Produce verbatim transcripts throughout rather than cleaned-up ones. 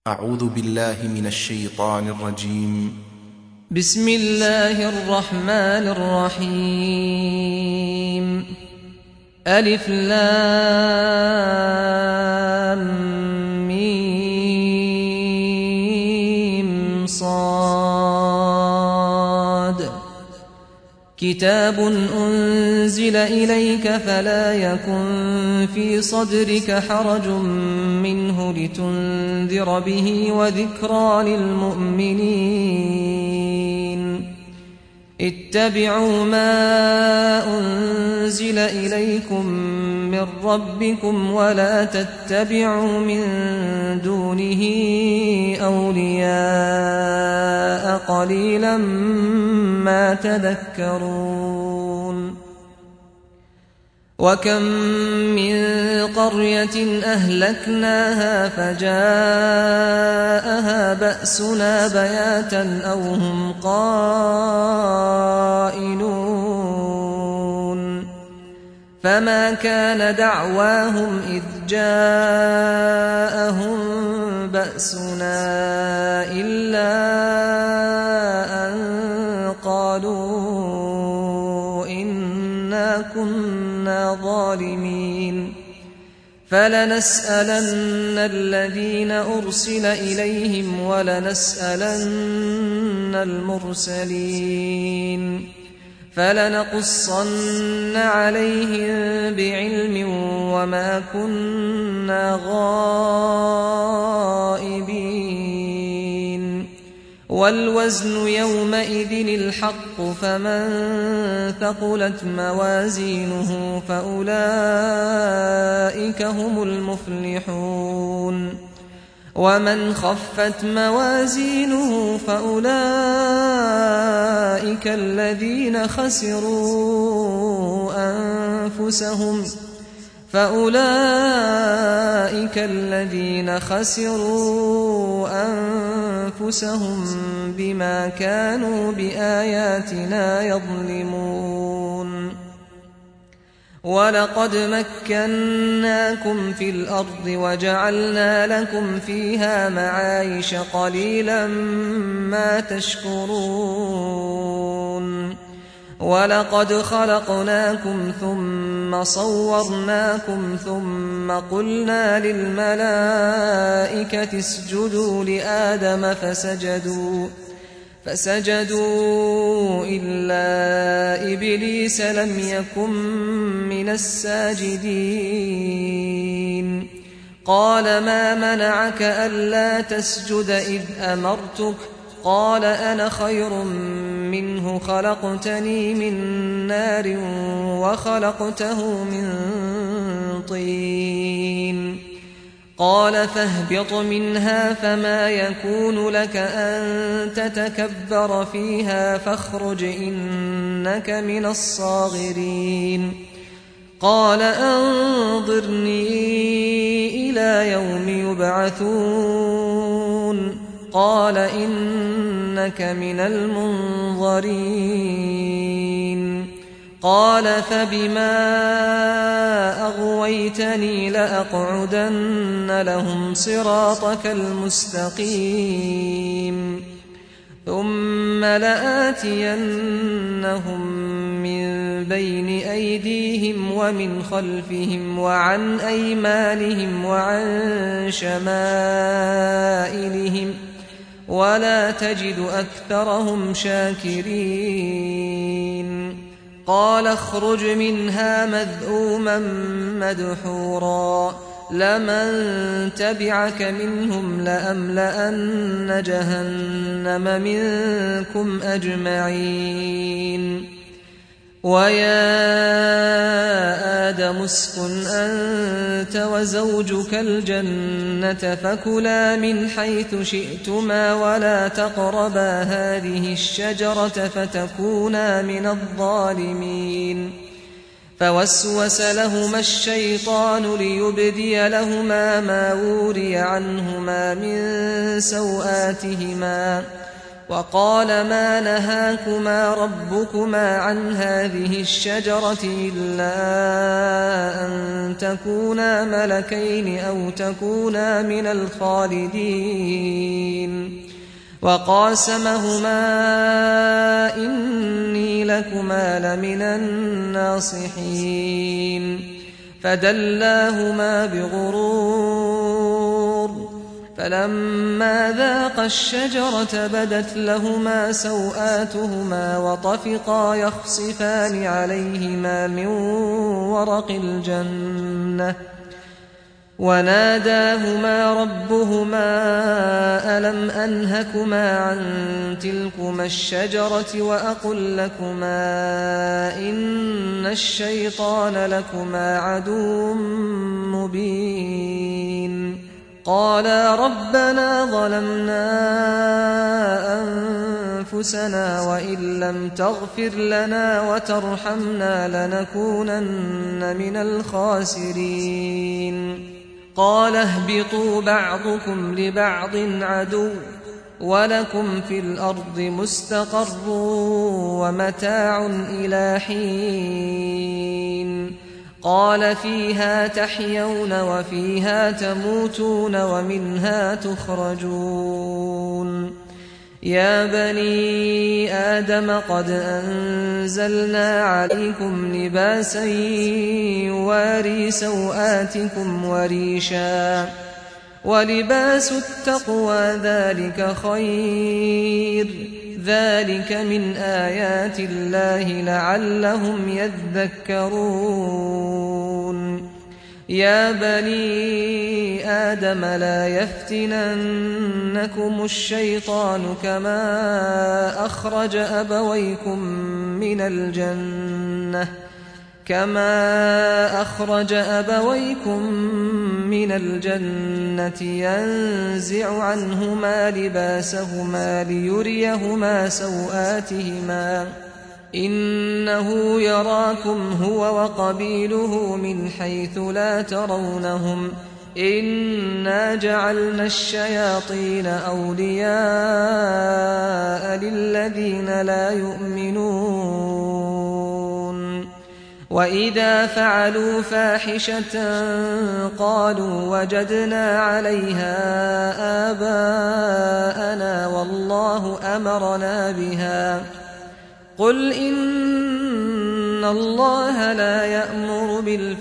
أعوذ بالله من الشيطان الرجيم. بسم الله الرحمن الرحيم. ألف لام ميم صاد. كتاب أنزل إليك فلا يكن في صدرك حرج منه لتنذر به وذكرى للمؤمنين. اتبعوا ما أنزل إليكم من ربكم ولا تتبعوا من دونه أولياء قليلا ما تذكرون. وكم من قرية أهلكناها فجاءها بأسنا بياتا أو هم قائلون. فما كان دعواهم إذ جاءهم بأسنا إلا أن قالوا إنا كنا ظالمين. فلنسألن الذين أرسل إليهم ولنسألن المرسلين. فلنقصن عليهم بعلم وما كنا غائبين. والوزن يومئذ الحق فمن ثقلت موازينه فأولئك هم المفلحون. ومن خفت موازينه فأولئك الذين خسروا أنفسهم فأولئك الذين خسروا أنفسهم بما كانوا بآياتنا يظلمون. ولقد مكناكم في الأرض وجعلنا لكم فيها معايش قليلا ما تشكرون. ولقد خلقناكم ثم صورناكم ثم قلنا للملائكة اسجدوا لآدم فسجدوا فسجدوا إلا إبليس لم يكن من الساجدين. قال ما منعك ألا تسجد إذ أمرتك؟ قال أنا خير منه خلقتني من نار وخلقته من طين. قال فاهبط منها فما يكون لك أن تتكبر فيها فاخرج إنك من الصاغرين. قال أنظرني إلى يوم يبعثون. قال إنك من المنظرين. قال فبما أغويتني لأقعدن لهم صراطك المستقيم ثم لآتينهم من بين أيديهم ومن خلفهم وعن أيمانهم وعن شمائلهم ولا تجد أكثرهم شاكرين. قال اخرج منها مذءوما مدحورا لمن تبعك منهم لأملأن جهنم منكم أجمعين. ويا آدم اسكن أنت وزوجك الجنة فكلا من حيث شئتما ولا تقربا هذه الشجرة فتكونا من الظالمين. فوسوس لهما الشيطان ليبدي لهما ما وري عنهما من سوآتهما وقال ما نهاكما ربكما عن هذه الشجرة إلا أن تكونا ملكين أو تكونا من الخالدين وقاسمهما إني لكما لمن الناصحين فدلاهما بغرور فلما ذاقا الشجرة بدت لهما سوآتهما وطفقا يخصفان عليهما من ورق الجنة وناداهما ربهما ألم أنهكما عن تلكما الشجرة وأقل لكما إن الشيطان لكما عدو مبين قالا ربنا ظلمنا أنفسنا وإن لم تغفر لنا وترحمنا لنكونن من الخاسرين قال اهبطوا بعضكم لبعض عدو ولكم في الأرض مستقر ومتاع إلى حين قال فيها تحيون وفيها تموتون ومنها تخرجون يا بني آدم قد أنزلنا عليكم لباسا يواري سوآتكم وريشا ولباس التقوى ذلك خير ذلك من آيات الله لعلهم يذكرون يا بني آدم لا يفتننكم الشيطان كما أخرج أبويكم من الجنة كما أخرج أبويكم من الجنة ينزع عنهما لباسهما ليريهما سوآتهما إنه يراكم هو وقبيله من حيث لا ترونهم إنا جعلنا الشياطين أولياء للذين لا يؤمنون وإذا فعلوا فاحشة قالوا وجدنا عليها آباءنا والله أمرنا بها قل إن الله لا يأمر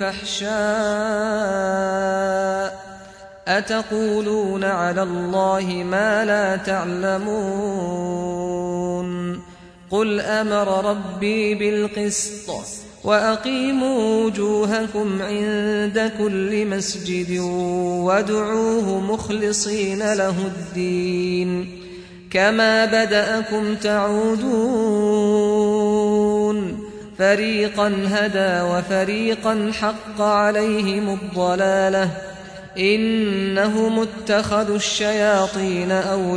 بالفحشاء أتقولون على الله ما لا تعلمون قل أمر ربي بالقسط وأقيموا وجوهكم عند كل مسجد وادعوه مخلصين له الدين كما بدأكم تعودون فريقا هدى وفريقا حق عليهم الضلالة إنهم اتخذوا الشياطين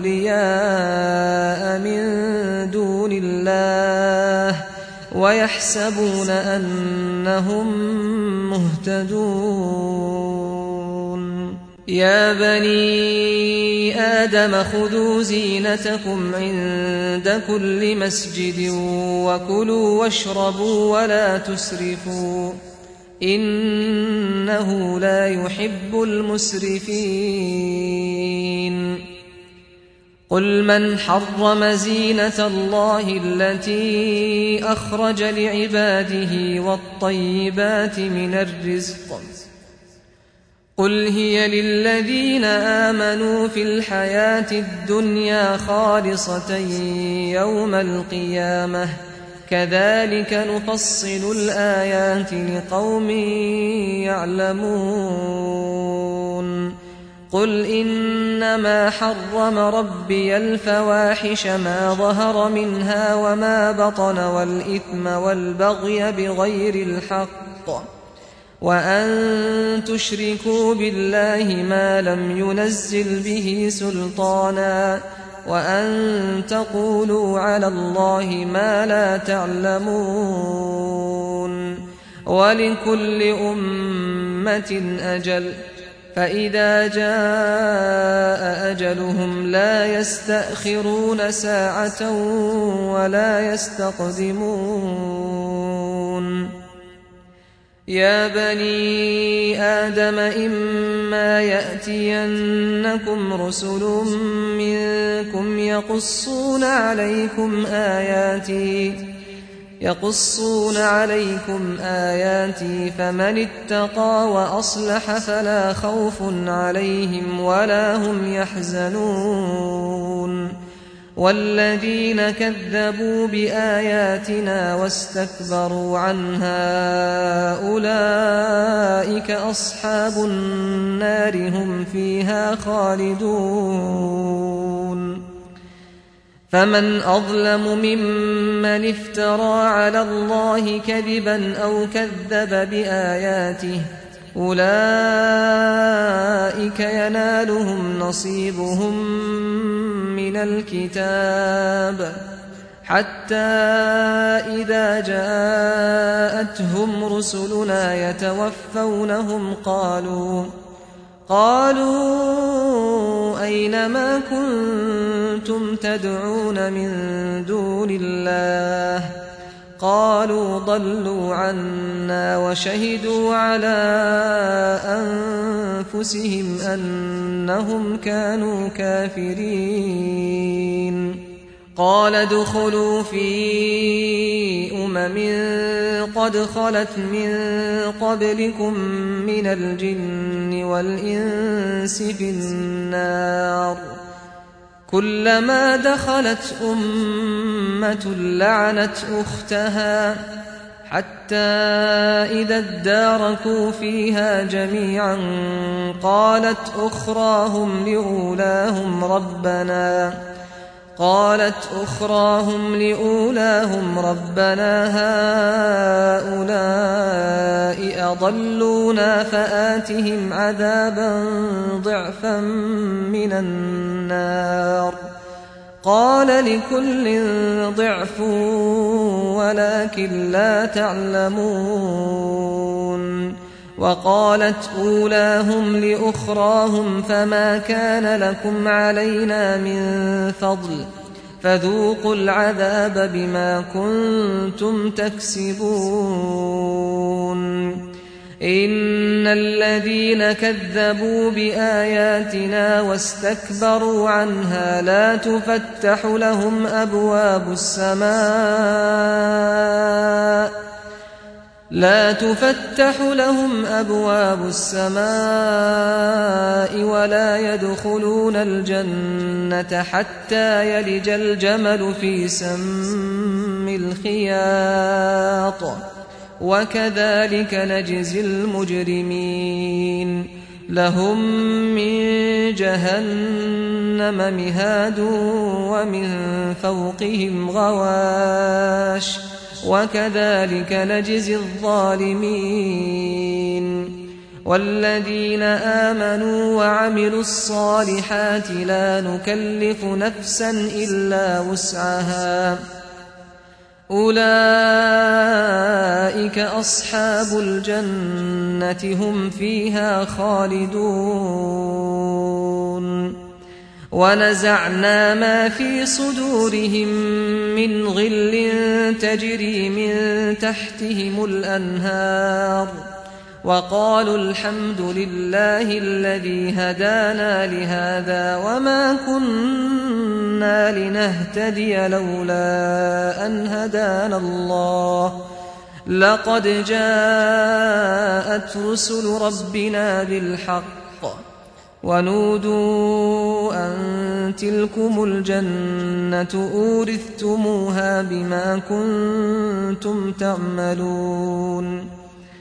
أولياء من دون الله ويحسبون أنهم مهتدون يا بني آدم خذوا زينتكم عند كل مسجد وكلوا واشربوا ولا تسرفوا إنه لا يحب المسرفين قل من حرم زينة الله التي أخرج لعباده والطيبات من الرزق قل هي للذين آمنوا في الحياة الدنيا خالصة يوم القيامة كذلك نفصل الآيات لقوم يعلمون قل إنما حرم ربي الفواحش ما ظهر منها وما بطن والإثم والبغي بغير الحق وأن تشركوا بالله ما لم ينزل به سلطانا وأن تقولوا على الله ما لا تعلمون ولكل أمة أجل فإذا جاء أجلهم لا يستأخرون ساعة ولا يستقدمون يا بني آدم إما يأتينكم رسل منكم يقصون عليكم آياتي يقصون عليكم آياتي فمن اتقى وأصلح فلا خوف عليهم ولا هم يحزنون والذين كذبوا بآياتنا واستكبروا عنها أولئك أصحاب النار هم فيها خالدون فمن أظلم ممن افترى على الله كذبا أو كذب بآياته أولئك ينالهم نصيبهم من الكتاب حتى إذا جاءتهم رسلنا يتوفونهم قالوا قالوا أين ما كنتم تدعون من دون الله قالوا ضلوا عنا وشهدوا على أنفسهم أنهم كانوا كافرين قال ادخلوا في أمم قد خلت من قبلكم من الجن والإنس في النار كلما دخلت أمة لعنت أختها حتى إذا اداركوا فيها جميعا قالت أخراهم لأولاهم ربنا قالت أخراهم لأولاهم ربنا هؤلاء أضلونا فآتهم عذابا ضعفا من النار قال لكل ضعف ولكن لا تعلمون وقالت أولاهم لأخراهم فما كان لكم علينا من فضل فذوقوا العذاب بما كنتم تكسبون إن الذين كذبوا بآياتنا واستكبروا عنها لا تفتح لهم أبواب السماء لا تفتح لهم أبواب السماء ولا يدخلون الجنة حتى يلج الجمل في سم الخياط وكذلك نجزي المجرمين لهم من جهنم مهاد ومن فوقهم غواش وكذلك نجزي الظالمين والذين آمنوا وعملوا الصالحات لا نكلف نفسا إلا وسعها أولئك أصحاب الجنة هم فيها خالدون ونزعنا ما في صدورهم من غل تجري من تحتهم الأنهار وقالوا الحمد لله الذي هدانا لهذا وما كنا لنهتدي لولا أن هدانا الله لقد جاءت رسل ربنا بالحق ونودوا أن تلكم الجنة أورثتموها بما كنتم تعملون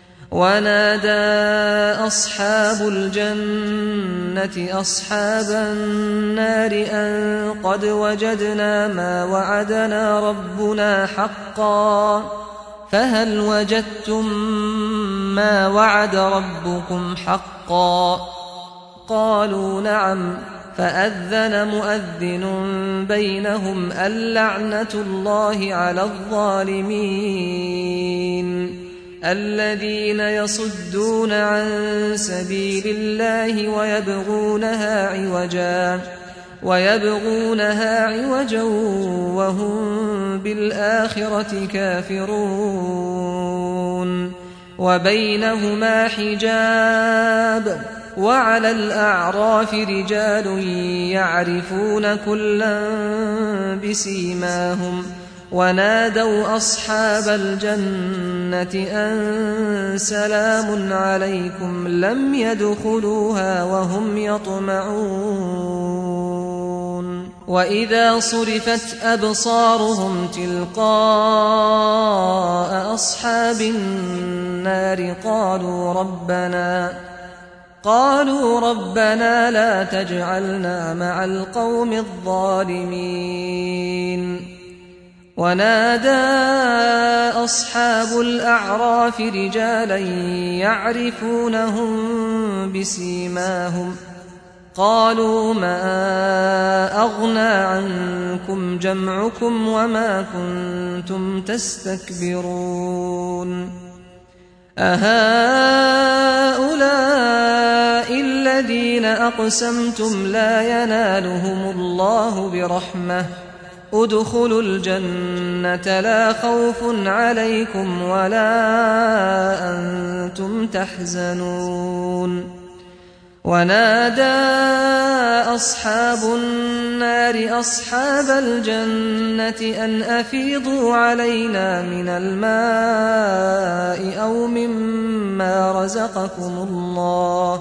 ونادى أصحاب الجنة أصحاب النار أن قد وجدنا ما وعدنا ربنا حقا فهل وجدتم ما وعد ربكم حقا قالوا نعم فأذن مؤذن بينهم اللعنة الله على الظالمين الذين يصدون عن سبيل الله ويبغونها عوجا ويبغونها عوجا وهم بالآخرة كافرون وبينهما حجاب وعلى الأعراف رجال يعرفون كلا بسيماهم ونادوا أصحاب الجنة أن سلام عليكم لم يدخلوها وهم يطمعون وإذا صرفت أبصارهم تلقاء أصحاب النار قالوا ربنا قالوا ربنا لا تجعلنا مع القوم الظالمين ونادى أصحاب الأعراف رجالا يعرفونهم بسيماهم قالوا ما أغنى عنكم جمعكم وما كنتم تستكبرون أهؤلاء الذين أقسمتم لا ينالهم الله برحمة ادخلوا الجنة لا خوف عليكم ولا أنتم تحزنون ونادى أصحاب النار أصحاب الجنة أن أفيضوا علينا من الماء أو مما رزقكم الله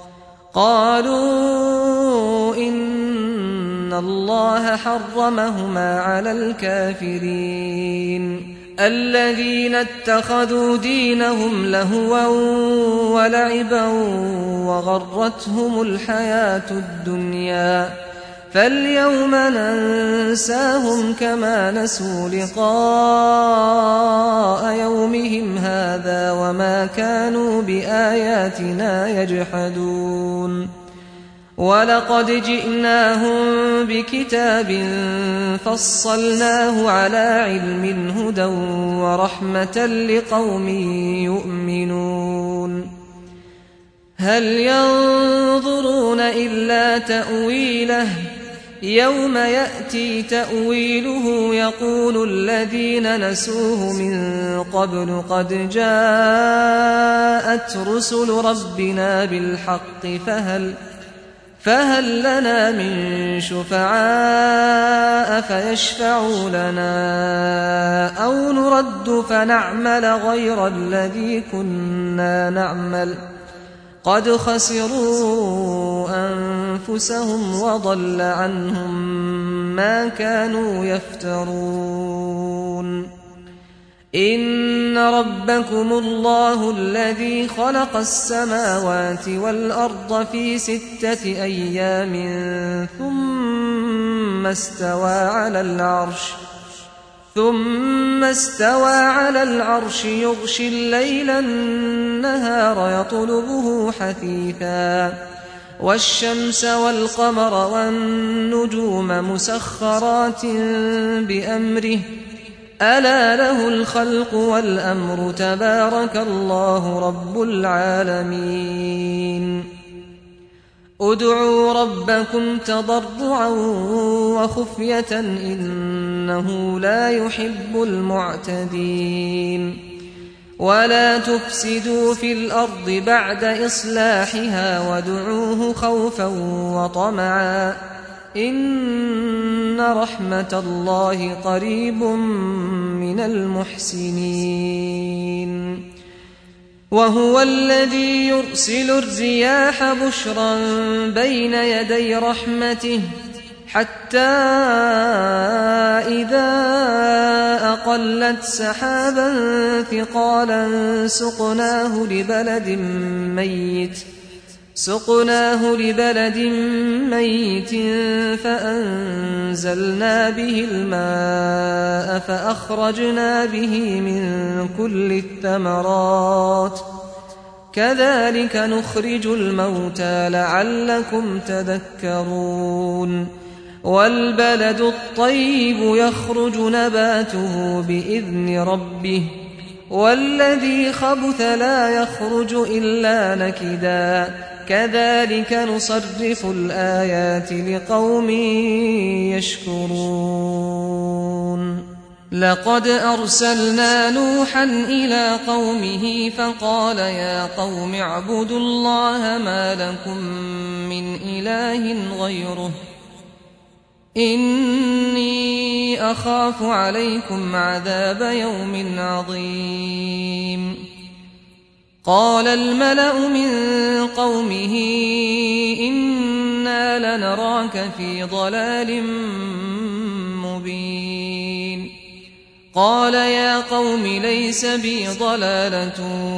قالوا إن الله حرمهما على الكافرين الذين اتخذوا دينهم لهوا ولعبا وغرتهم الحياة الدنيا فاليوم ننساهم كما نسوا لقاء يومهم هذا وما كانوا بآياتنا يجحدون ولقد جئناهم بكتاب فصلناه على علم هدى ورحمة لقوم يؤمنون هل ينظرون إلا تأويله يوم يأتي تأويله يقول الذين نسوه من قبل قد جاءت رسل ربنا بالحق فهل فهل لنا من شفعاء فيشفعوا لنا أو نرد فنعمل غير الذي كنا نعمل قد خسروا أنفسهم وضل عنهم ما كانوا يفترون إن ربكم الله الذي خلق السماوات والأرض في ستة أيام ثم استوى على العرش ثم استوى على العرش يغشي الليل النهار يطلبه حثيثا والشمس والقمر والنجوم مسخرات بأمره ألا له الخلق والأمر تبارك الله رب العالمين ادعوا ربكم تضرعا وخفية إنه لا يحب المعتدين ولا تفسدوا في الأرض بعد إصلاحها وادعوه خوفا وطمعا إن رحمة الله قريب من المحسنين وهو الذي يرسل الرياح بشرا بين يدي رحمته حتى إذا أقلت سحابا ثقالا سقناه لبلد ميت سقناه لبلد ميت فأنزلنا به الماء فأخرجنا به من كل الثمرات كذلك نخرج الموتى لعلكم تذكرون والبلد الطيب يخرج نباته بإذن ربه والذي خبث لا يخرج إلا نكدا كذلك نصرف الآيات لقوم يشكرون لقد أرسلنا نوحا إلى قومه فقال يا قوم اعبدوا الله ما لكم من إله غيره إني أخاف عليكم عذاب يوم عظيم قال الملأ من قومه إنا لنراك في ضلال مبين قال يا قوم ليس بي ضلالة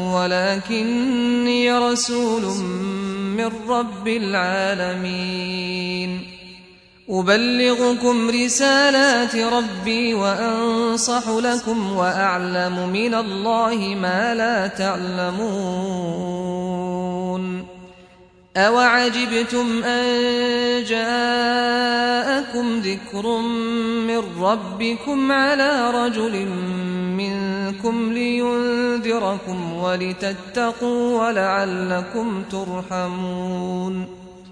ولكني رسول من رب العالمين أبلغكم رسالات ربي وأنصح لكم وأعلم من الله ما لا تعلمون أوعجبتم أن جاءكم ذكر من ربكم على رجل منكم لينذركم ولتتقوا ولعلكم ترحمون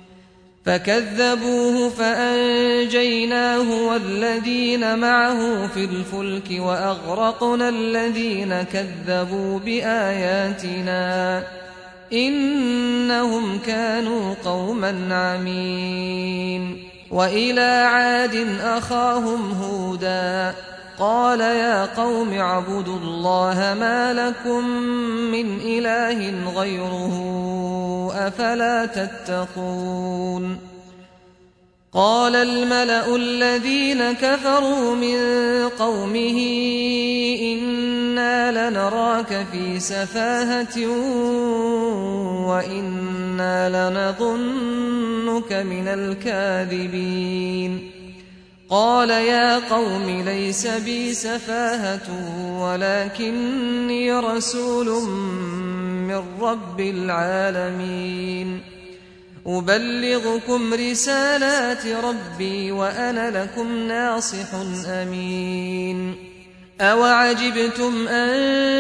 فكذبوه فأنجيناه والذين معه في الفلك وأغرقنا الذين كذبوا بآياتنا إنهم كانوا قوما عمين وإلى عاد أخاهم هودا قال يا قوم اعبدوا الله ما لكم من إله غيره أفلا تتقون قال الملأ الذين كفروا من قومه إنا لنراك في سفاهة وإنا لنظنك من الكاذبين قال يا قوم ليس بي سفاهة ولكني رسول من رب العالمين أبلغكم رسالات ربي وأنا لكم ناصح أمين أوعجبتم أن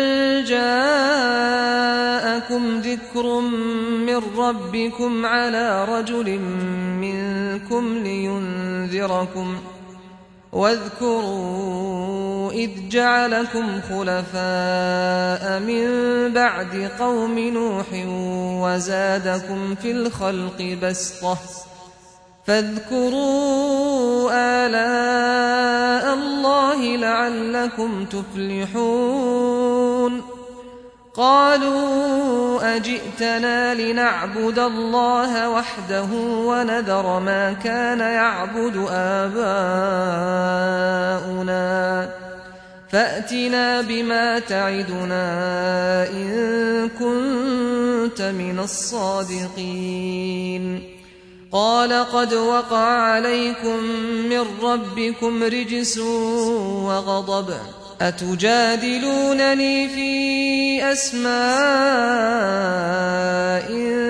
جاءكم ذكر من ربكم على رجل منكم لينذركم واذكروا إذ جعلكم خلفاء من بعد قوم نوح وزادكم في الخلق بسطة فاذكروا آلاء الله لعلكم تفلحون قالوا أجئتنا لنعبد الله وحده ونذر ما كان يعبد آباؤنا فأتنا بما تعدنا إن كنت من الصادقين قال قد وقع عليكم من ربكم رجس وغضب أتجادلونني في أسماء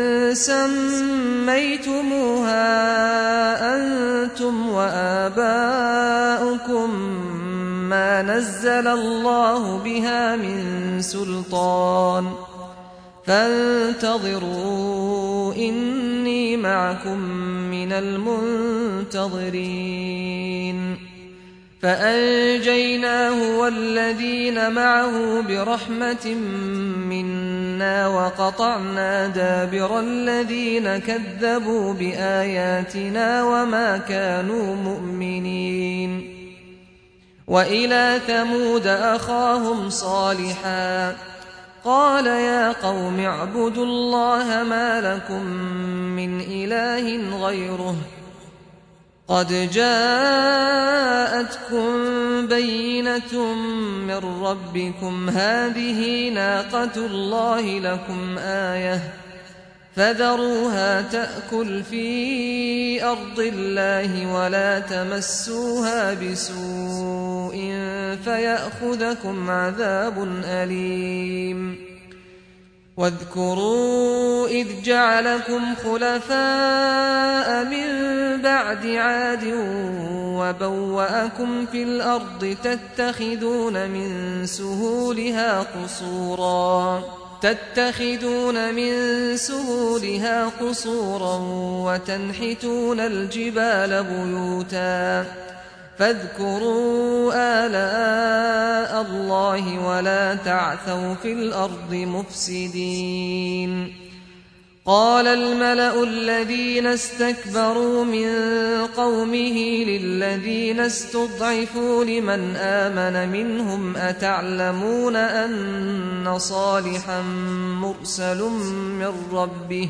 سميتموها أنتم وآباؤكم ما نزل الله بها من سلطان فانتظروا إني معكم من المنتظرين فأنجيناه والذين معه برحمة منا وقطعنا دابر الذين كذبوا بآياتنا وما كانوا مؤمنين وإلى ثمود أخاهم صالحا قال يا قوم اعبدوا الله ما لكم من إله غيره قد جاءتكم بينة من ربكم هذه ناقة الله لكم آية فذروها تأكل في أرض الله ولا تمسوها بسوء فيأخذكم عذاب أليم واذكروا إذ جعلكم خلفاء من بعد عاد وبوأكم في الأرض تتخذون من سهولها قصورا تتخذون من سهولها قصورا وتنحتون الجبال بيوتا فاذكروا آلاء الله ولا تعثوا في الأرض مفسدين قال الملأ الذين استكبروا من قومه للذين استضعفوا لمن آمن منهم أتعلمون أن صالحا مرسل من ربه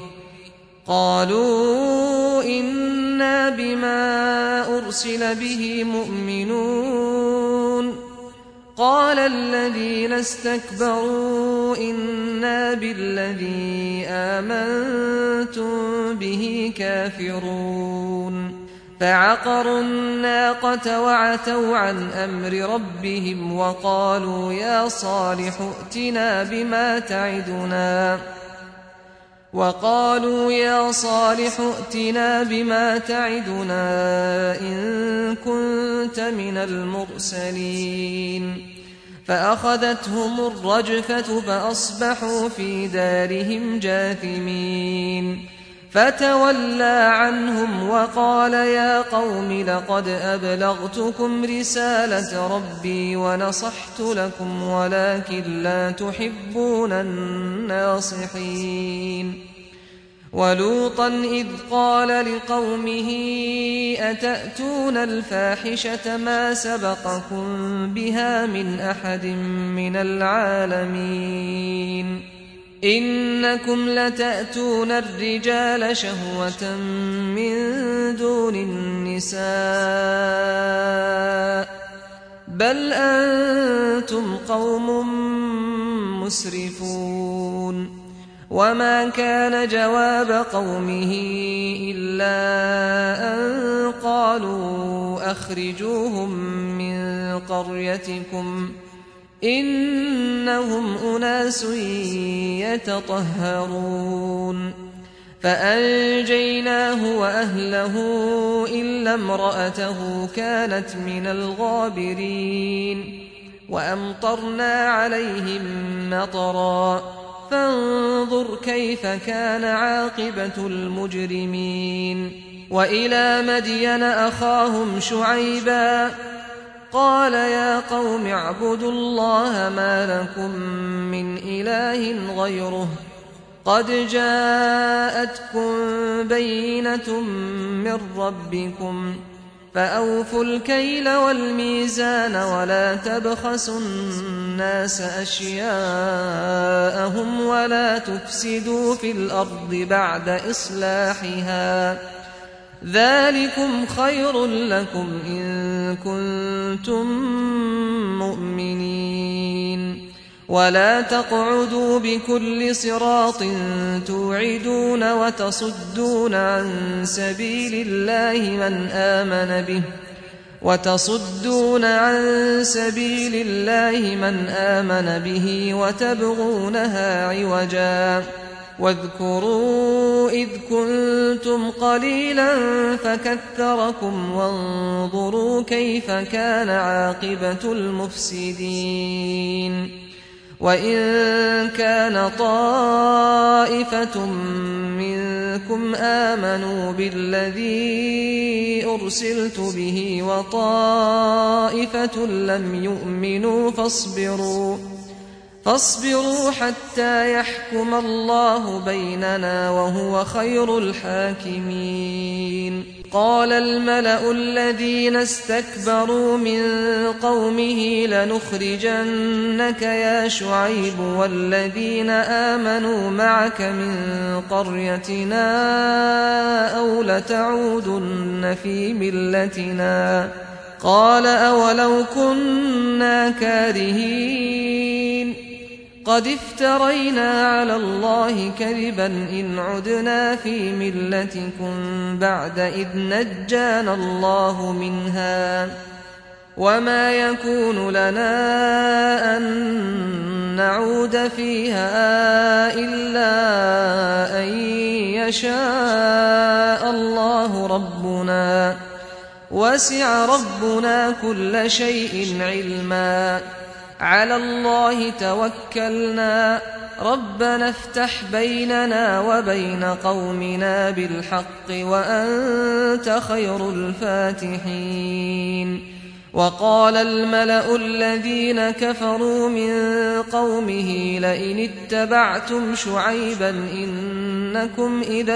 قالوا إنا بما أرسل به مؤمنون قال الذين استكبروا إنا بالذي آمنتم به كافرون فعقروا الناقة وعتوا عن أمر ربهم وقالوا يا صالح ائتنا بما تعدنا وقالوا يا صالح ائتنا بما تعدنا إن كنت من المرسلين فأخذتهم الرجفة فأصبحوا في دارهم جاثمين فتولى عنهم وقال يا قوم لقد أبلغتكم رسالة ربي ونصحت لكم ولكن لا تحبون الناصحين ولوطا إذ قال لقومه أتأتون الفاحشة ما سبقكم بها من أحد من العالمين إنكم لتأتون الرجال شهوة من دون النساء بل أنتم قوم مسرفون وما كان جواب قومه إلا أن قالوا أخرجوهم من قريتكم إنهم أناس يتطهرون فأنجيناه وأهله إلا امرأته كانت من الغابرين وأمطرنا عليهم مطرا فانظر كيف كان عاقبة المجرمين وإلى مدين أخاهم شعيبا قال يا قوم اعبدوا الله ما لكم من إله غيره قد جاءتكم بينة من ربكم فأوفوا الكيل والميزان ولا تبخسوا الناس أشياءهم ولا تفسدوا في الأرض بعد إصلاحها ذلكم خير لكم إن كنتم مؤمنين ولا تقعدوا بكل صراط توعدون وتصدون عن سبيل الله من آمن به وتصدون عن سبيل الله من آمن به وتبغونها عوجا واذكروا إذ كنتم قليلا فكثركم وانظروا كيف كان عاقبة المفسدين وإن كان طائفة منكم آمنوا بالذي أرسلت به وطائفة لم يؤمنوا فاصبروا فاصبروا حتى يحكم الله بيننا وهو خير الحاكمين قال الملأ الذين استكبروا من قومه لنخرجنك يا شعيب والذين آمنوا معك من قريتنا أو لتعودن في ملتنا قال أولو كنا كارهين قد افترينا على الله كذبا إن عدنا في ملتكم بعد إذ نجانا الله منها وما يكون لنا أن نعود فيها إلا أن يشاء الله ربنا وسع ربنا كل شيء علما على الله توكلنا ربنا افتح بيننا وبين قومنا بالحق وأنت خير الفاتحين وقال الملأ الذين كفروا من قومه لئن اتبعتم شعيبا إنكم إذا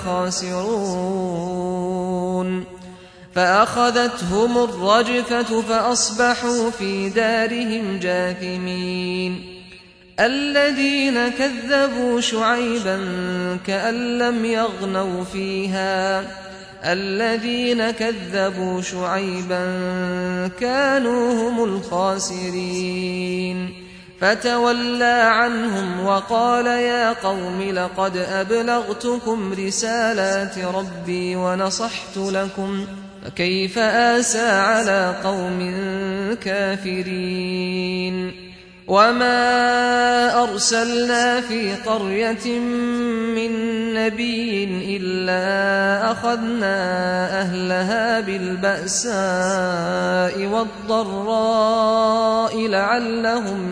لخاسرون فأخذتهم الرجفة فأصبحوا في دارهم جاثمين الذين كذبوا شعيبا كأن لم يغنوا فيها الذين كذبوا شعيبا كانوا هم الخاسرين فتولى عنهم وقال يا قوم لقد أبلغتكم رسالات ربي ونصحت لكم فكيف آسى على قوم كافرين وما أرسلنا في قرية من نبي إلا أخذنا أهلها بالبأساء والضراء لعلهم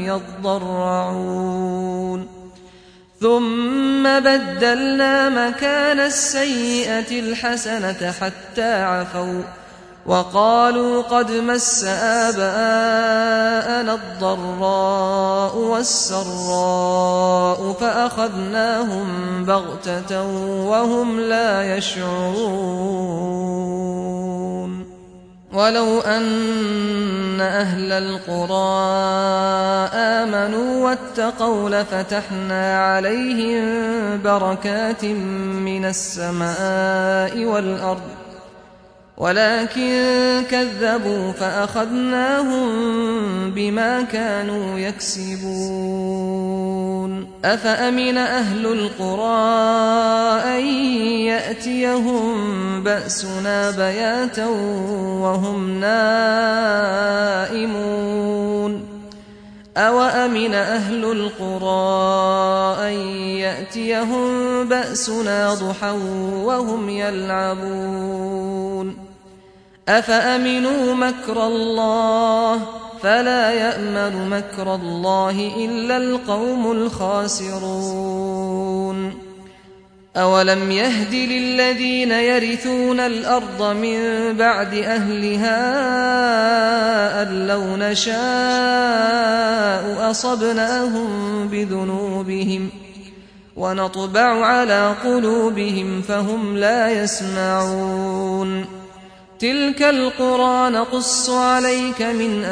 يضرعون ثم بدلنا مكان السيئة الحسنة حتى عفوا وقالوا قد مس آباءنا الضراء والسراء فأخذناهم بغتة وهم لا يشعرون ولو أن أهل القرى آمنوا واتقوا لفتحنا عليهم بركات من السماء والأرض ولكن كذبوا فأخذناهم بما كانوا يكسبون أفأمن أهل القرى أن يأتيهم بأسنا بياتا وهم نائمون أوأمن أهل القرى أن يأتيهم بأسنا ضحى وهم يلعبون أفأمنوا مكر الله فلا يأمن مكر الله إلا القوم الخاسرون أولم يهد للذين يرثون الأرض من بعد أهلها أن لو نشاء أصبناهم بذنوبهم ونطبع على قلوبهم فهم لا يسمعون تلك القرى نقص عليك من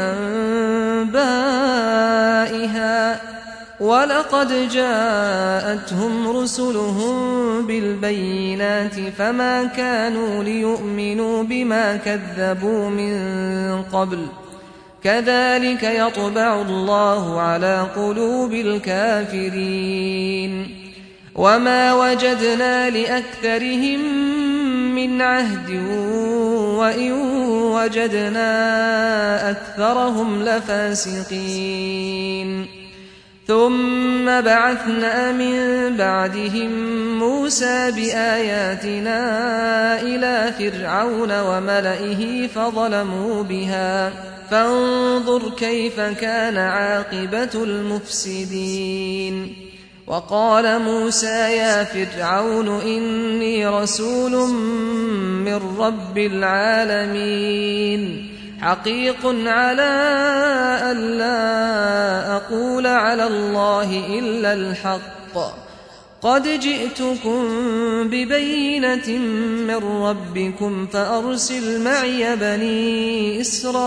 أنبائها ولقد جاءتهم رسلهم بالبينات فما كانوا ليؤمنوا بما كذبوا من قبل كذلك يطبع الله على قلوب الكافرين وما وجدنا لأكثرهم من عهد وإن وجدنا أكثرهم لفاسقين ثم بعثنا من بعدهم موسى بآياتنا إلى فرعون وملئه فظلموا بها فانظر كيف كان عاقبة المفسدين وقال موسى يا فرعون إني رسول من رب العالمين حقيق على أن لا أقول على الله إلا الحق قد جئتكم ببينة من ربكم فأرسل معي بني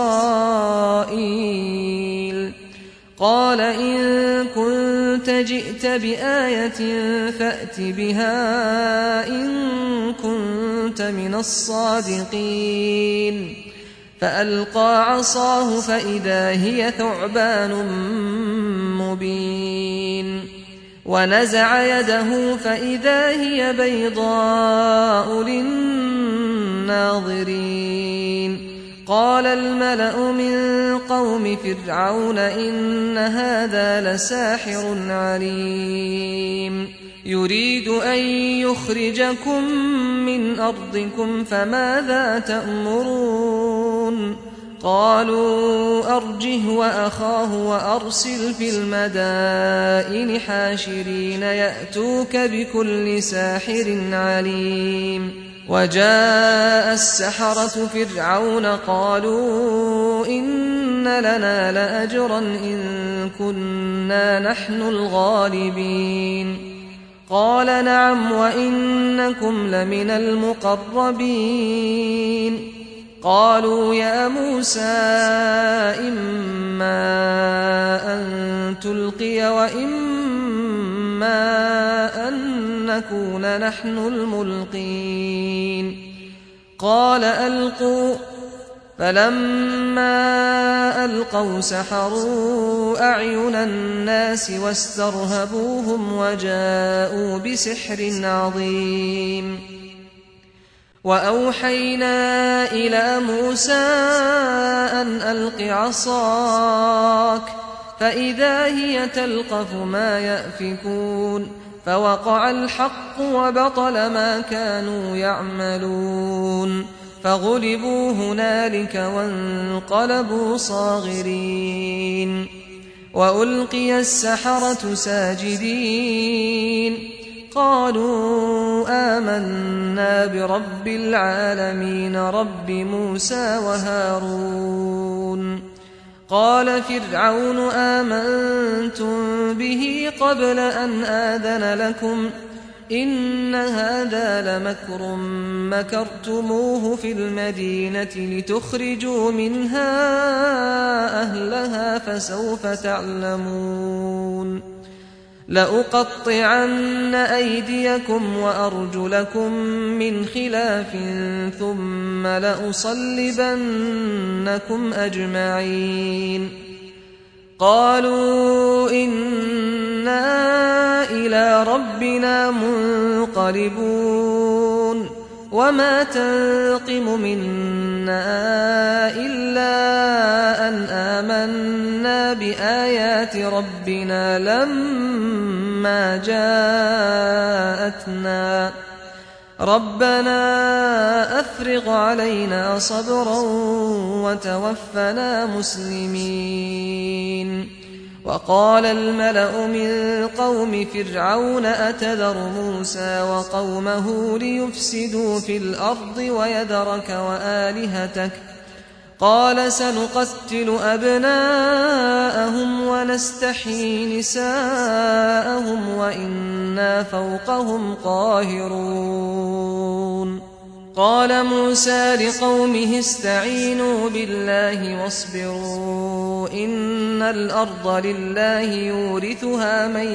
إسرائيل قال إن كنت جئت بآية فأت بها إن كنت من الصادقين فألقى عصاه فإذا هي ثعبان مبين ونزع يده فإذا هي بيضاء للناظرين قال الملأ من قوم فرعون إن هذا لساحر عليم يريد أن يخرجكم من أرضكم فماذا تأمرون قالوا أرجه وأخاه وأرسل في المدائن حاشرين يأتوك بكل ساحر عليم وجاء السحرة فرعون قالوا إن لنا لأجرا إن كنا نحن الغالبين قال نعم وإنكم لمن المقربين قالوا يا موسى إما أن تلقي وإما أن نكون نحن الملقين قال ألقوا فلما ألقوا سحروا أعين الناس واسترهبوهم وجاءوا بسحر عظيم وأوحينا إلى موسى أن ألق عصاك فإذا هي تلقف ما يأفكون فوقع الحق وبطل ما كانوا يعملون فغلبوا هنالك وانقلبوا صاغرين وألقي السحرة ساجدين قالوا آمنا برب العالمين رب موسى وهارون قال فرعون آمنتم به قبل أن آذن لكم إن هذا لمكر مكرتموه في المدينة لتخرجوا منها أهلها فسوف تعلمون لأقطعن أيديكم وأرجلكم من خلاف ثم لأصلبنكم أجمعين قالوا إنا إلى ربنا منقلبون وما تنقم منا إلا أن آمنا بآيات ربنا لما جاءتنا ربنا أفرغ علينا صبرا وتوفنا مسلمين وقال الملأ من قوم فرعون أتذر موسى وقومه ليفسدوا في الأرض ويذرك وآلهتك قال سنقتل أبناءهم ونستحيي نساءهم وإنا فوقهم قاهرون قال موسى لقومه استعينوا بالله واصبروا إن الأرض لله يورثها من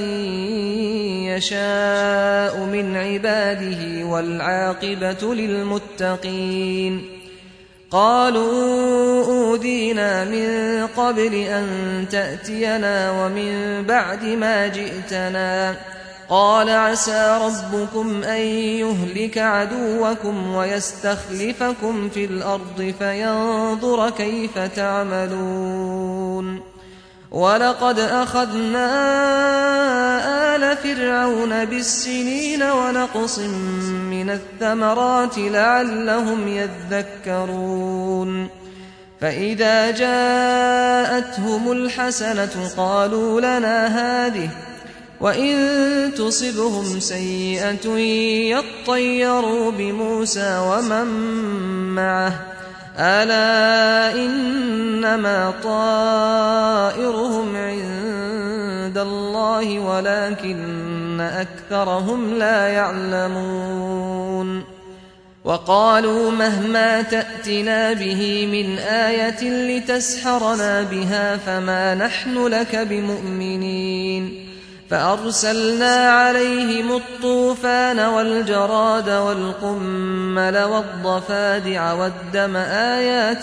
يشاء من عباده والعاقبة للمتقين قالوا أوذينا من قبل أن تأتينا ومن بعد ما جئتنا قال عسى ربكم أن يهلك عدوكم ويستخلفكم في الأرض فينظر كيف تعملون ولقد أخذنا آل فرعون بالسنين ونقص من الثمرات لعلهم يذكرون فإذا جاءتهم الحسنة قالوا لنا هذه وإن تصبهم سيئة يطيروا بموسى ومن معه ألا إنما طائرهم عند الله ولكن أكثرهم لا يعلمون وقالوا مهما تأتنا به من آية لتسحرنا بها فما نحن لك بمؤمنين فأرسلنا عليهم الطوفان والجراد والقمل والضفادع والدم آيات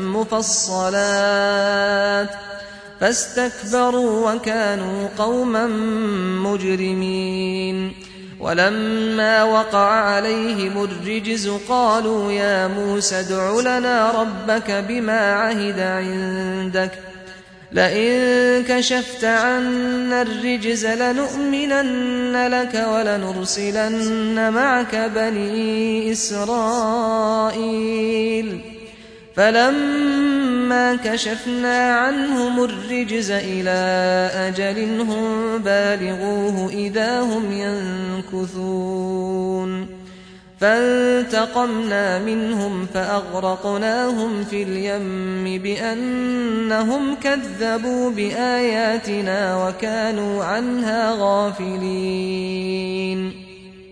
مفصلات فاستكبروا وكانوا قوما مجرمين ولما وقع عليهم الرجز قالوا يا موسى ادع لنا ربك بما عهد عندك لئن كشفت عنا الرجز لنؤمنن لك ولنرسلن معك بني إسرائيل فلما كشفنا عنهم الرجز إلى أجل هم بالغوه إذا هم ينكثون فانتقمنا منهم فأغرقناهم في اليم بأنهم كذبوا بآياتنا وكانوا عنها غافلين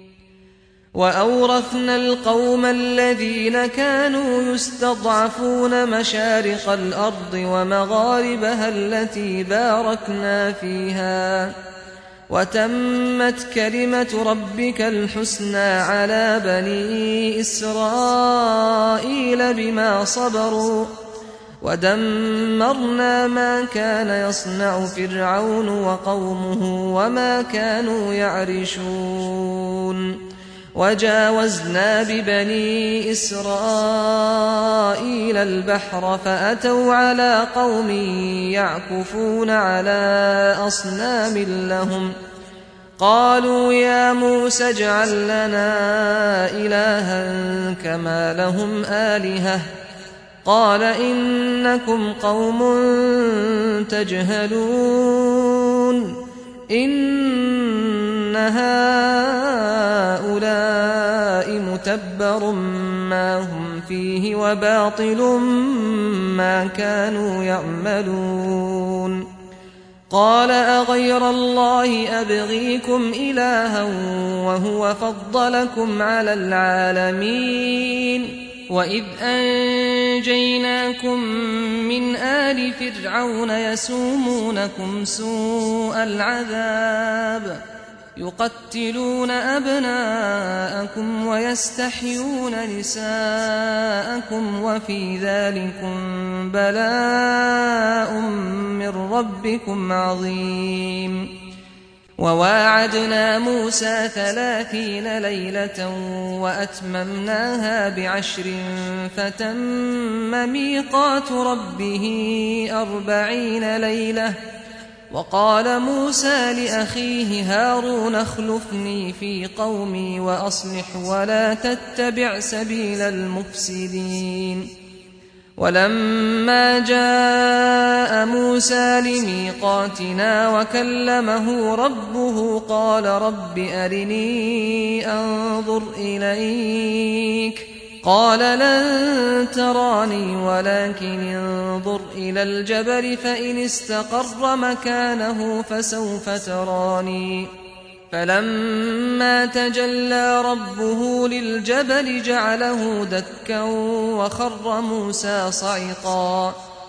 وأورثنا القوم الذين كانوا يستضعفون مشارق الأرض ومغاربها التي باركنا فيها وتمت كلمة ربك الحسنى على بني إسرائيل بما صبروا ودمرنا ما كان يصنع فرعون وقومه وما كانوا يعرشون وجاوزنا ببني إسرائيل البحر فأتوا على قوم يعكفون على أصنام لهم قالوا يا موسى اجعل لنا إلها كما لهم آلهة قال إنكم قوم تجهلون إن هؤلاء متبر ما هم فيه وباطل ما كانوا يعملون قال أغير الله أبغيكم إلها وهو فضلكم على العالمين وإذ أنجيناكم من آل فرعون يسومونكم سوء العذاب يقتلون أبناءكم ويستحيون نساءكم وفي ذلكم بلاء من ربكم عظيم وواعدنا موسى ثلاثين ليلة وأتممناها بعشر فتم ميقات ربه أربعين ليلة وقال موسى لأخيه هارون اخلفني في قومي وأصلح ولا تتبع سبيل المفسدين ولما جاء موسى لميقاتنا وكلمه ربه قال رب أرني أنظر إليك قال لن تراني ولكن انظر إلى الجبل فإن استقر مكانه فسوف تراني فلما تجلى ربه للجبل جعله دكا وخر موسى صعقا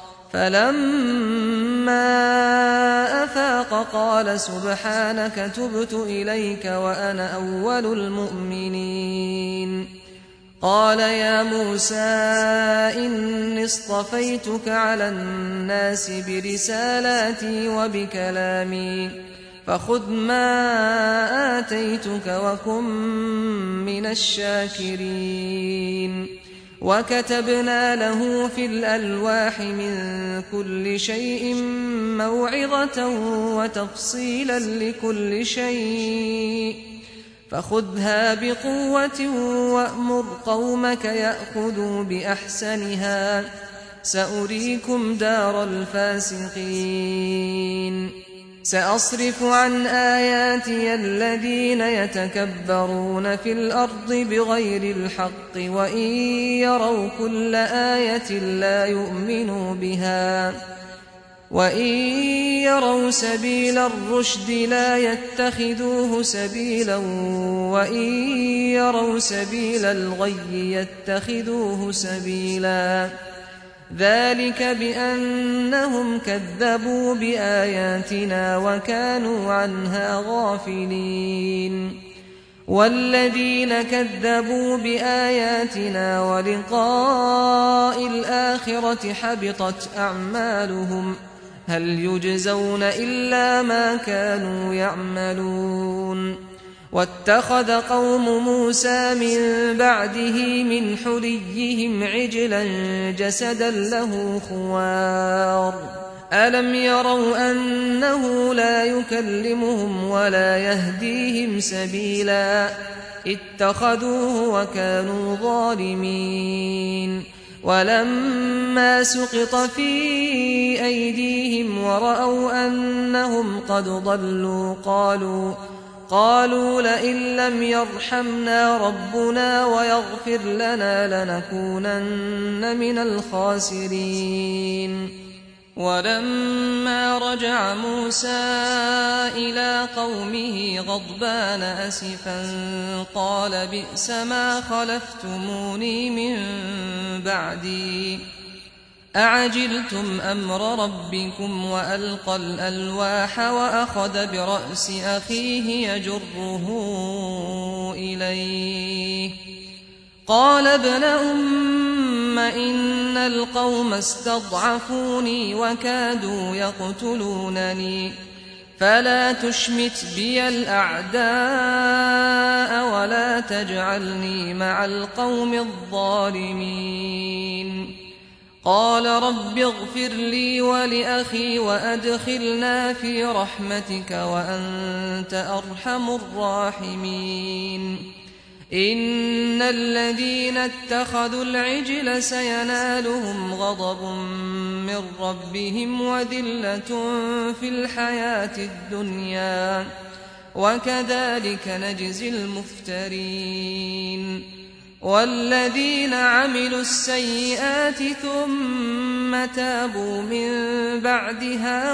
فلما أفاق قال سبحانك تبت إليك وأنا أول المؤمنين قال يا موسى إني اصطفيتك على الناس برسالاتي وبكلامي فخذ ما آتيتك وكن من الشاكرين وكتبنا له في الألواح من كل شيء موعظة وتفصيلا لكل شيء فخذها بقوة وأمر قومك يأخذوا بأحسنها سأريكم دار الفاسقين سأصرف عن آياتي الذين يتكبرون في الأرض بغير الحق وإن يروا كل آية لا يؤمنوا بها وإن يروا سبيل الرشد لا يتخذوه سبيلا وإن يروا سبيل الغي يتخذوه سبيلا ذلك بأنهم كذبوا بآياتنا وكانوا عنها غافلين والذين كذبوا بآياتنا ولقاء الآخرة حبطت أعمالهم هل يجزون إلا ما كانوا يعملون واتخذ قوم موسى من بعده من حليهم عجلا جسدا له خوار ألم يروا أنه لا يكلمهم ولا يهديهم سبيلا اتخذوه وكانوا ظالمين ولما سقط في أيديهم ورأوا أنهم قد ضلوا قالوا قالوا لئن لم يرحمنا ربنا ويغفر لنا لنكونن من الخاسرين ولما رجع موسى إلى قومه غضبان أسفا قال بئس ما خلفتموني من بعدي أعجلتم أمر ربكم وألقى الألواح وأخذ برأس أخيه يجره إليه قال ابن أم إن القوم استضعفوني وكادوا يقتلونني فلا تشمت بي الأعداء ولا تجعلني مع القوم الظالمين قال رب اغفر لي ولأخي وأدخلنا في رحمتك وأنت أرحم الراحمين إن الذين اتخذوا العجل سينالهم غضب من ربهم وذلة في الحياة الدنيا وكذلك نجزي المفترين والذين عملوا السيئات ثم تابوا من بعدها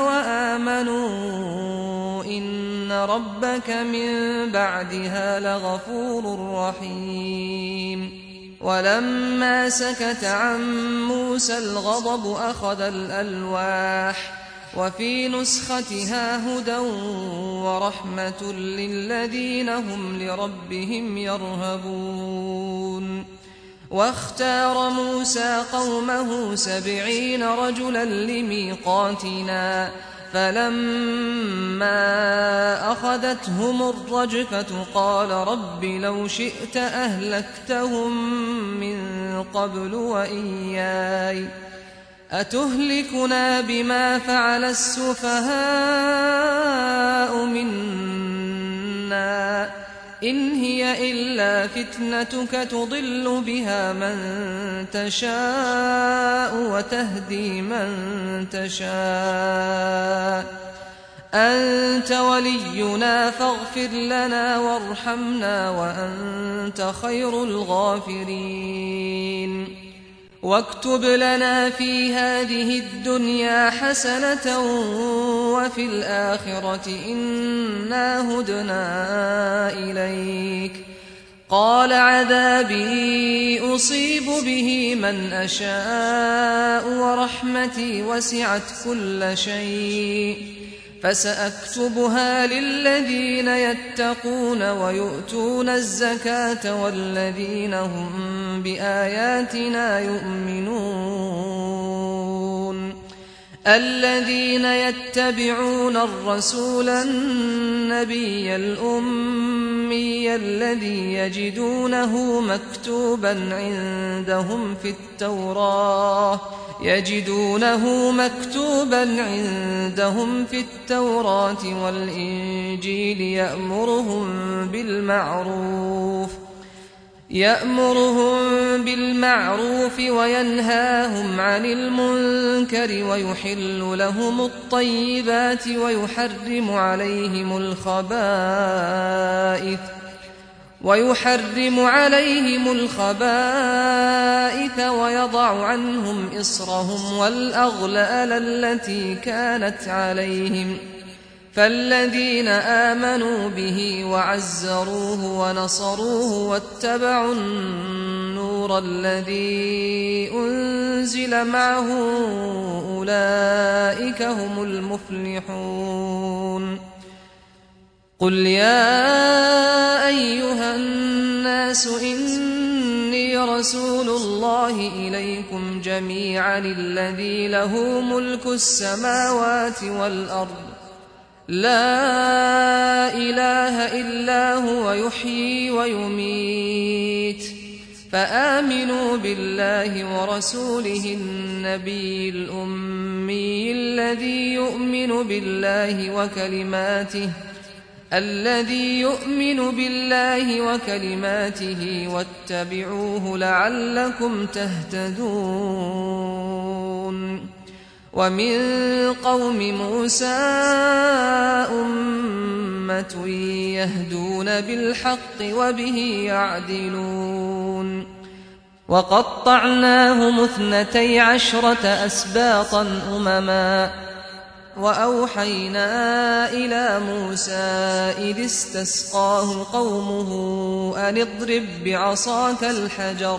وآمنوا إن ربك من بعدها لغفور رحيم ولما سكت عن موسى الغضب أخذ الألواح وفي نسختها هدى ورحمة للذين هم لربهم يرهبون واختار موسى قومه سبعين رجلا لميقاتنا فلما أخذتهم الرجفة قال رب لو شئت أهلكتهم من قبل وإياي أتهلكنا بما فعل السفهاء منا إن هي إلا فتنتك تضل بها من تشاء وتهدي من تشاء أنت ولينا فاغفر لنا وارحمنا وأنت خير الغافرين واكتب لنا في هذه الدنيا حسنة وفي الآخرة إنا هدنا إليك قال عذابي أصيب به من أشاء ورحمتي وسعت كل شيء فسأكتبها للذين يتقون ويؤتون الزكاة والذين هم بآياتنا يؤمنون الذين يتبعون الرسول النبي الأمي الذي يجدونه مكتوبا عندهم في التوراة يجدونه مكتوبا عندهم في التوراة والإنجيل يأمرهم بالمعروف يأمرهم بالمعروف وينهاهم عن المنكر ويحل لهم الطيبات ويحرم عليهم الخبائث ويحرم عليهم الخبائث ويضع عنهم إصرهم والأغلال التي كانت عليهم فالذين آمنوا به وعزروه ونصروه واتبعوا النور الذي أنزل معه أولئك هم المفلحون قل يا أيها الناس إني رسول الله إليكم جميعا الذي له ملك السماوات والأرض لا إله إلا هو يحيي ويميت فآمنوا بالله ورسوله النبي الأمي الذي يؤمن بالله وكلماته الذي يؤمن بالله وكلماته واتبعوه لعلكم تهتدون. ومن قوم موسى أمة يهدون بالحق وبه يعدلون. وقطعناهم اثنتي عشرة أسباطا أمما وأوحينا إلى موسى إذ استسقاه قومه أن اضرب بعصاك الحجر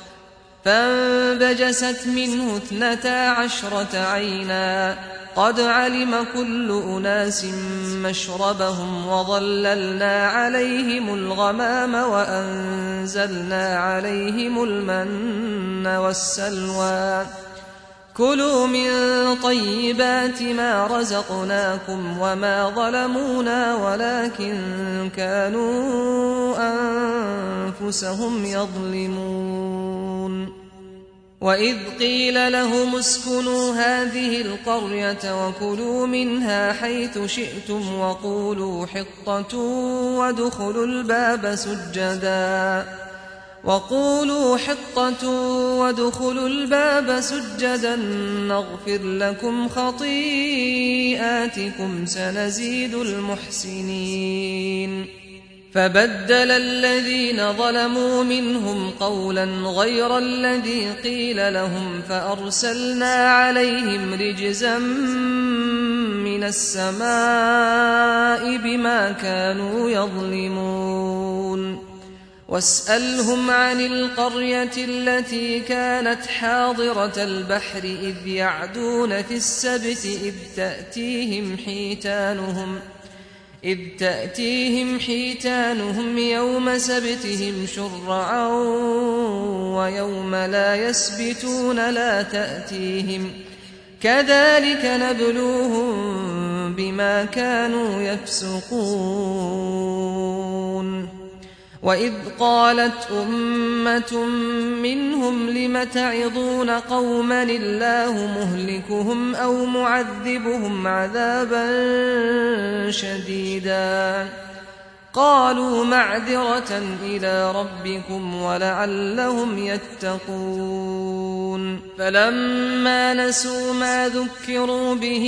فانبجست منه اثنتا عشرة عينا قد علم كل أناس مشربهم وظللنا عليهم الغمام وأنزلنا عليهم المن والسلوى كلوا من طيبات ما رزقناكم وما ظلمونا ولكن كانوا أنفسهم يظلمون. وإذ قيل لهم اسكنوا هذه القرية وكلوا منها حيث شئتم وقولوا حطة وادخلوا الباب سجدا وقولوا حطة وادخلوا الباب سجدا نغفر لكم خطيئاتكم سنزيد المحسنين. فبدل الذين ظلموا منهم قولا غير الذي قيل لهم فأرسلنا عليهم رجزا من السماء بما كانوا يظلمون. واسألهم عن القرية التي كانت حاضرة البحر إذ يعدون في السبت إذ تأتيهم حيتانهم إذ تأتيهم حيتانهم يوم سبتهم شرعا ويوم لا يسبتون لا تأتيهم كذلك نبلوهم بما كانوا يفسقون. وإذ قالت أمة منهم لم تعظون قوما الله مهلكهم أو معذبهم عذابا شديدا قالوا معذرة إلى ربكم ولعلهم يتقون. فلما نسوا ما ذكروا به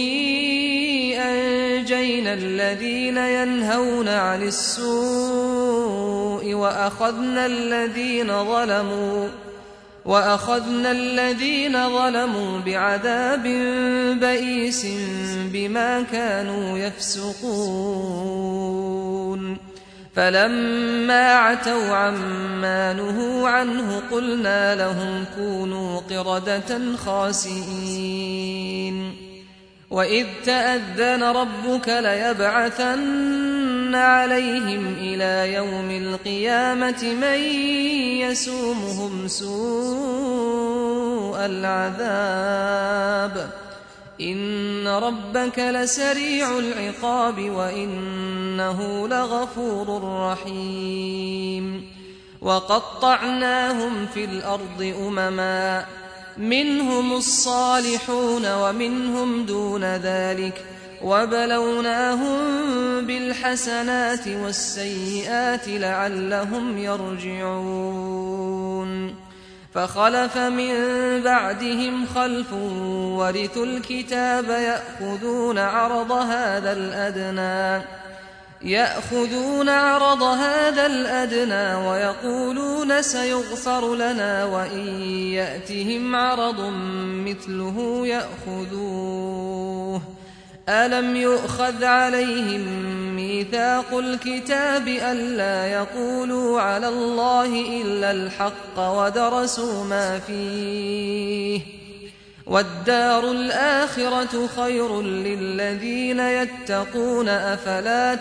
أنجينا الذين ينهون عن السوء وأخذنا الذين ظلموا وأخذنا الذين ظلموا بعذاب بئيس بما كانوا يفسقون. فلما عتوا عما نهوا عنه قلنا لهم كونوا قردة خاسئين. وإذ تأذن ربك ليبعثن عليهم إلى يوم القيامة من يسومهم سوء العذاب إن ربك لسريع العقاب وإنه لغفور رحيم. وقطعناهم في الأرض أمما منهم الصالحون ومنهم دون ذلك وبلوناهم بالحسنات والسيئات لعلهم يرجعون. فخلف من بعدهم خلف ورثوا الكتاب يأخذون عرض هذا الأدنى يأخذون عرض هذا الأدنى ويقولون سيغفر لنا وإن يأتهم عرض مثله يأخذوه. ألم يؤخذ عليهم ميثاق الكتاب ألا يقولوا على الله إلا الحق ودرسوا ما فيه والدار الآخرة خير للذين يتقون أفلا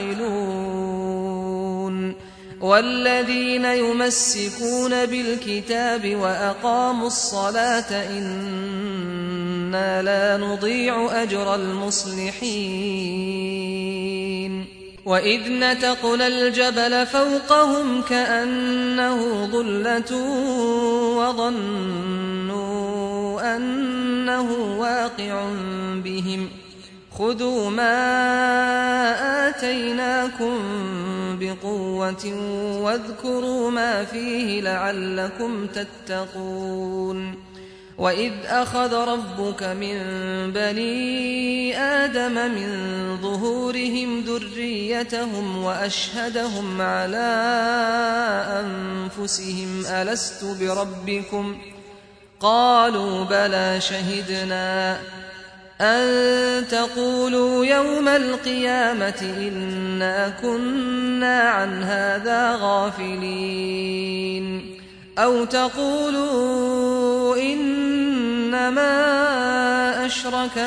تعقلون. والذين يمسكون بالكتاب وأقاموا الصلاة إن إنا لا نضيع أجر المصلحين وإذ نتقنا الجبل فوقهم كأنه ظلة وظنوا أنه واقع بهم خذوا ما آتيناكم بقوة واذكروا ما فيه لعلكم تتقون وإذ أخذ ربك من بني آدم من ظهورهم ذريتهم وأشهدهم على أنفسهم ألست بربكم قالوا بلى شهدنا أن تقولوا يوم القيامة إنا كنا عن هذا غافلين أو تقولوا إنما أشرك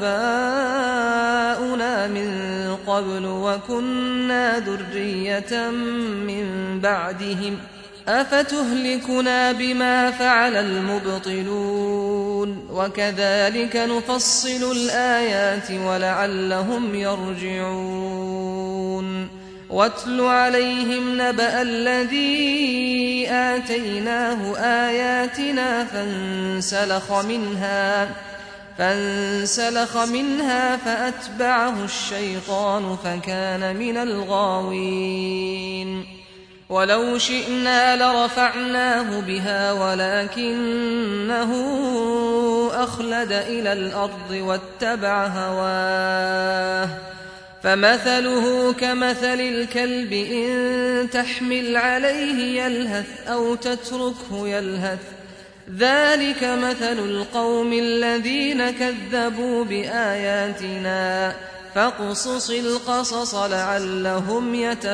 آباؤنا من قبل وكنا ذرية من بعدهم أفتهلكنا بما فعل المبطلون وكذلك نفصل الآيات ولعلهم يرجعون واتل عليهم نبأ الذي آتيناه آياتنا فانسلخ منها فانسلخ منها فأتبعه الشيطان فكان من الغاوين ولو شئنا لرفعناه بها ولكنه أخلد إلى الأرض واتبع هواه فمثله كمثل الكلب إن تحمل عليه يلهث أو تتركه يلهث ذلك مثل القوم الذين كذبوا بآياتنا فاقصص القصص لعلهم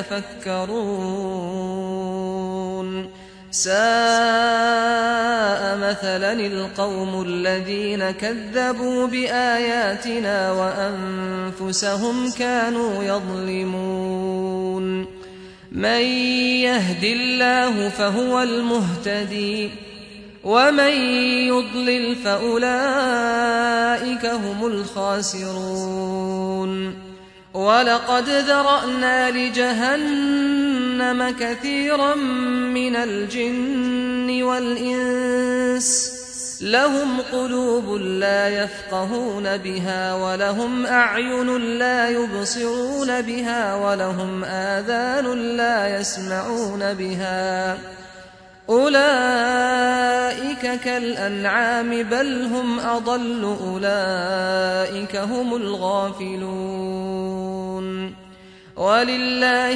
يتفكرون ساء مثلا القوم الذين كذبوا بآياتنا وأنفسهم كانوا يظلمون من يهد الله فهو المهتدي ومن يضلل فأولئك هم الخاسرون ولقد ذرأنا لجهنم كثيرا من الجن والإنس لهم قلوب لا يفقهون بها ولهم أعين لا يبصرون بها ولهم آذان لا يسمعون بها أولئك كالأنعام بل هم أضل أولئك هم الغافلون ولله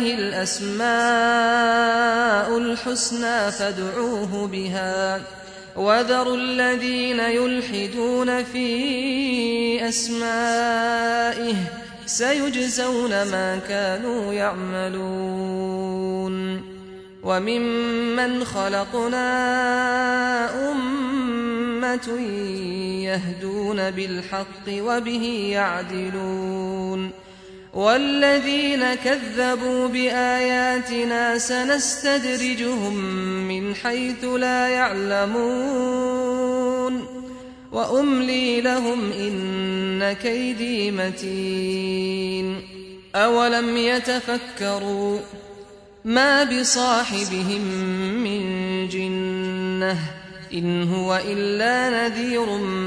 الأسماء الحسنى فادعوه بها وذروا الذين يلحدون في أسمائه سيجزون ما كانوا يعملون وممن خلقنا أمة يهدون بالحق وبه يعدلون والذين كذبوا بآياتنا سنستدرجهم من حيث لا يعلمون وأملي لهم إن كيدي متين أولم يتفكروا ما بصاحبهم من جنة إن هو إلا نذير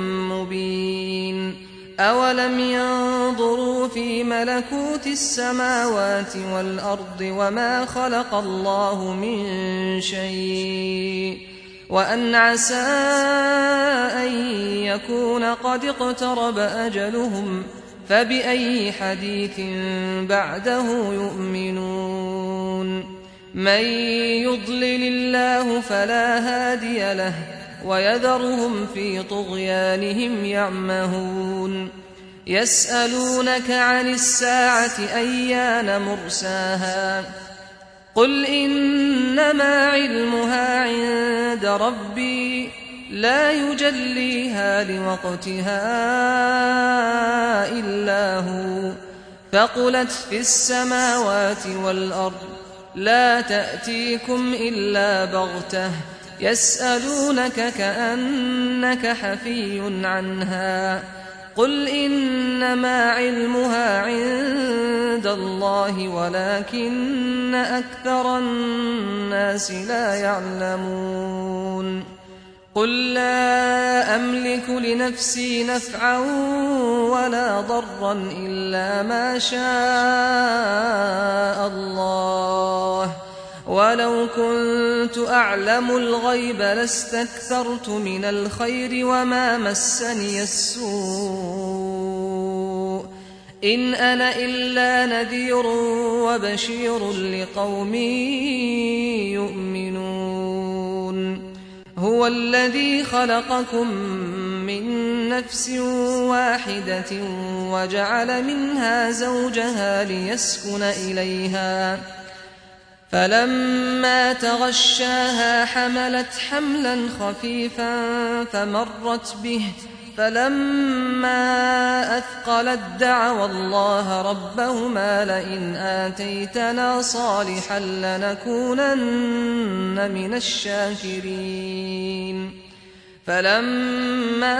مبين أولم ينظروا في ملكوت السماوات والأرض وما خلق الله من شيء وأن عسى أن يكون قد اقترب أجلهم فبأي حديث بعده يؤمنون من يضلل الله فلا هادي له ويذرهم في طغيانهم يعمهون يسألونك عن الساعة أيان مرساها قل إنما علمها عند ربي لا يجليها لوقتها إلا هو ثقلت في السماوات والأرض لا تأتيكم إلا بغتة يسألونك كأنك حفي عنها قل إنما علمها عند الله ولكن أكثر الناس لا يعلمون قل لا أملك لنفسي نفعا ولا ضرا إلا ما شاء الله ولو كنت أعلم الغيب لاستكثرت من الخير وما مسني السوء إن أنا إلا نذير وبشير لقوم يؤمنون هو الذي خلقكم من نفس واحدة وجعل منها زوجها ليسكن إليها فلما تغشاها حملت حملا خفيفا فمرت به فلما أثقلت دعوا الله ربهما لئن آتيتنا صالحا لنكونن من الشاكرين فلما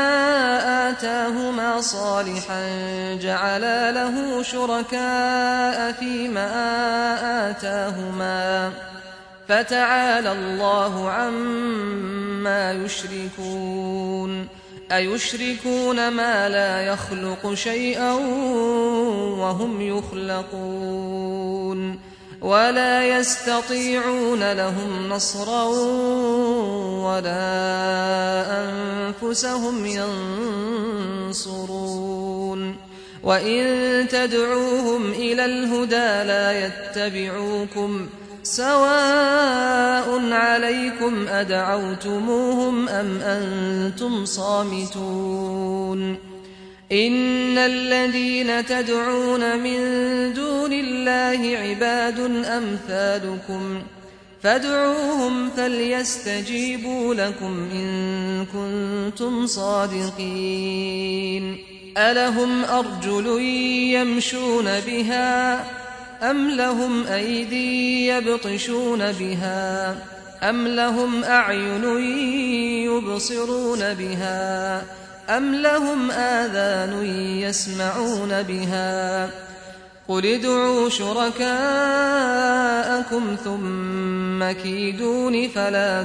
آتاهما صالحا جعلا له شركاء فيما آتاهما فتعالى الله عما يشركون أيشركون ما لا يخلق شيئا وهم يخلقون ولا يستطيعون لهم نصرا ولا أنفسهم ينصرون وإن تدعوهم إلى الهدى لا يتبعوكم سواء عليكم أدعوتموهم أم أنتم صامتون إن الذين تدعون من دون الله عباد أمثالكم فادعوهم فليستجيبوا لكم إن كنتم صادقين ألهم أرجل يمشون بها أم لهم أيدي يبطشون بها أم لهم أعين يبصرون بها أم لهم آذان يسمعون بها قل ادعوا شركاءكم ثم كيدون فلا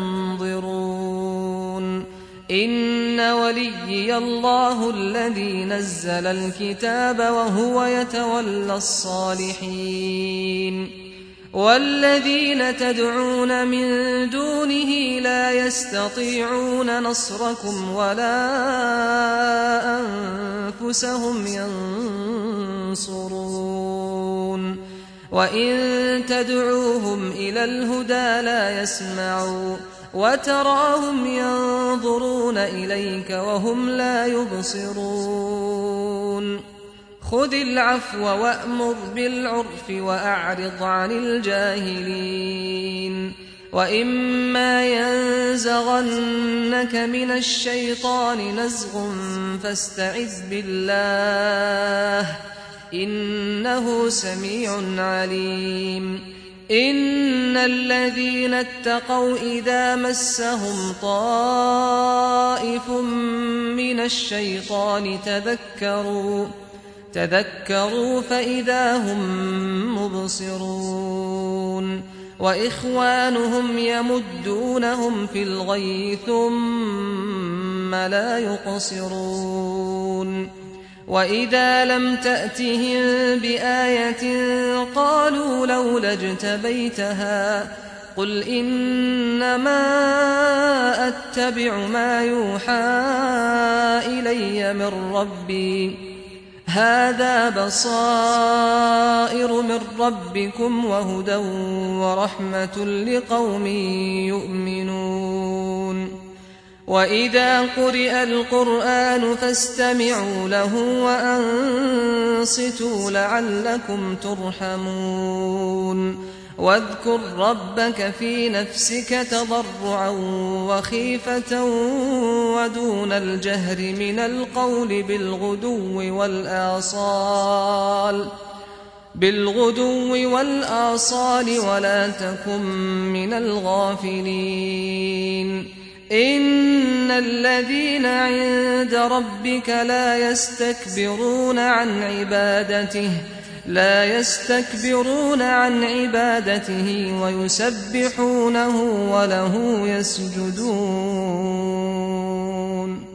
تنظرون إن وليي الله الذي نزل الكتاب وهو يتولى الصالحين والذين تدعون من دونه لا يستطيعون نصركم ولا أنفسهم ينصرون وإن تدعوهم إلى الهدى لا يسمعوا وتراهم ينظرون إليك وهم لا يبصرون خذ العفو وأمر بالعرف وأعرض عن الجاهلين وإما ينزغنك من الشيطان نزغ فاستعذ بالله إنه سميع عليم إن الذين اتقوا إذا مسهم طائف من الشيطان تذكروا تذكروا فإذا هم مبصرون وإخوانهم يمدونهم في الغي ثم لا يقصرون وإذا لم تأتهم بآية قالوا لولا اجتبيتها قل إنما أتبع ما يوحى إلي من ربي هذا بصائر من ربكم وهدى ورحمة لقوم يؤمنون وإذا قرئ القرآن فاستمعوا له وأنصتوا لعلكم ترحمون واذكر ربك في نفسك تضرعا وخيفة ودون الجهر من القول بالغدو والآصال بالغدو والآصال ولا تكن من الغافلين إن الذين عند ربك لا يستكبرون عن عبادته لا يستكبرون عن عبادته ويسبحونه وله يسجدون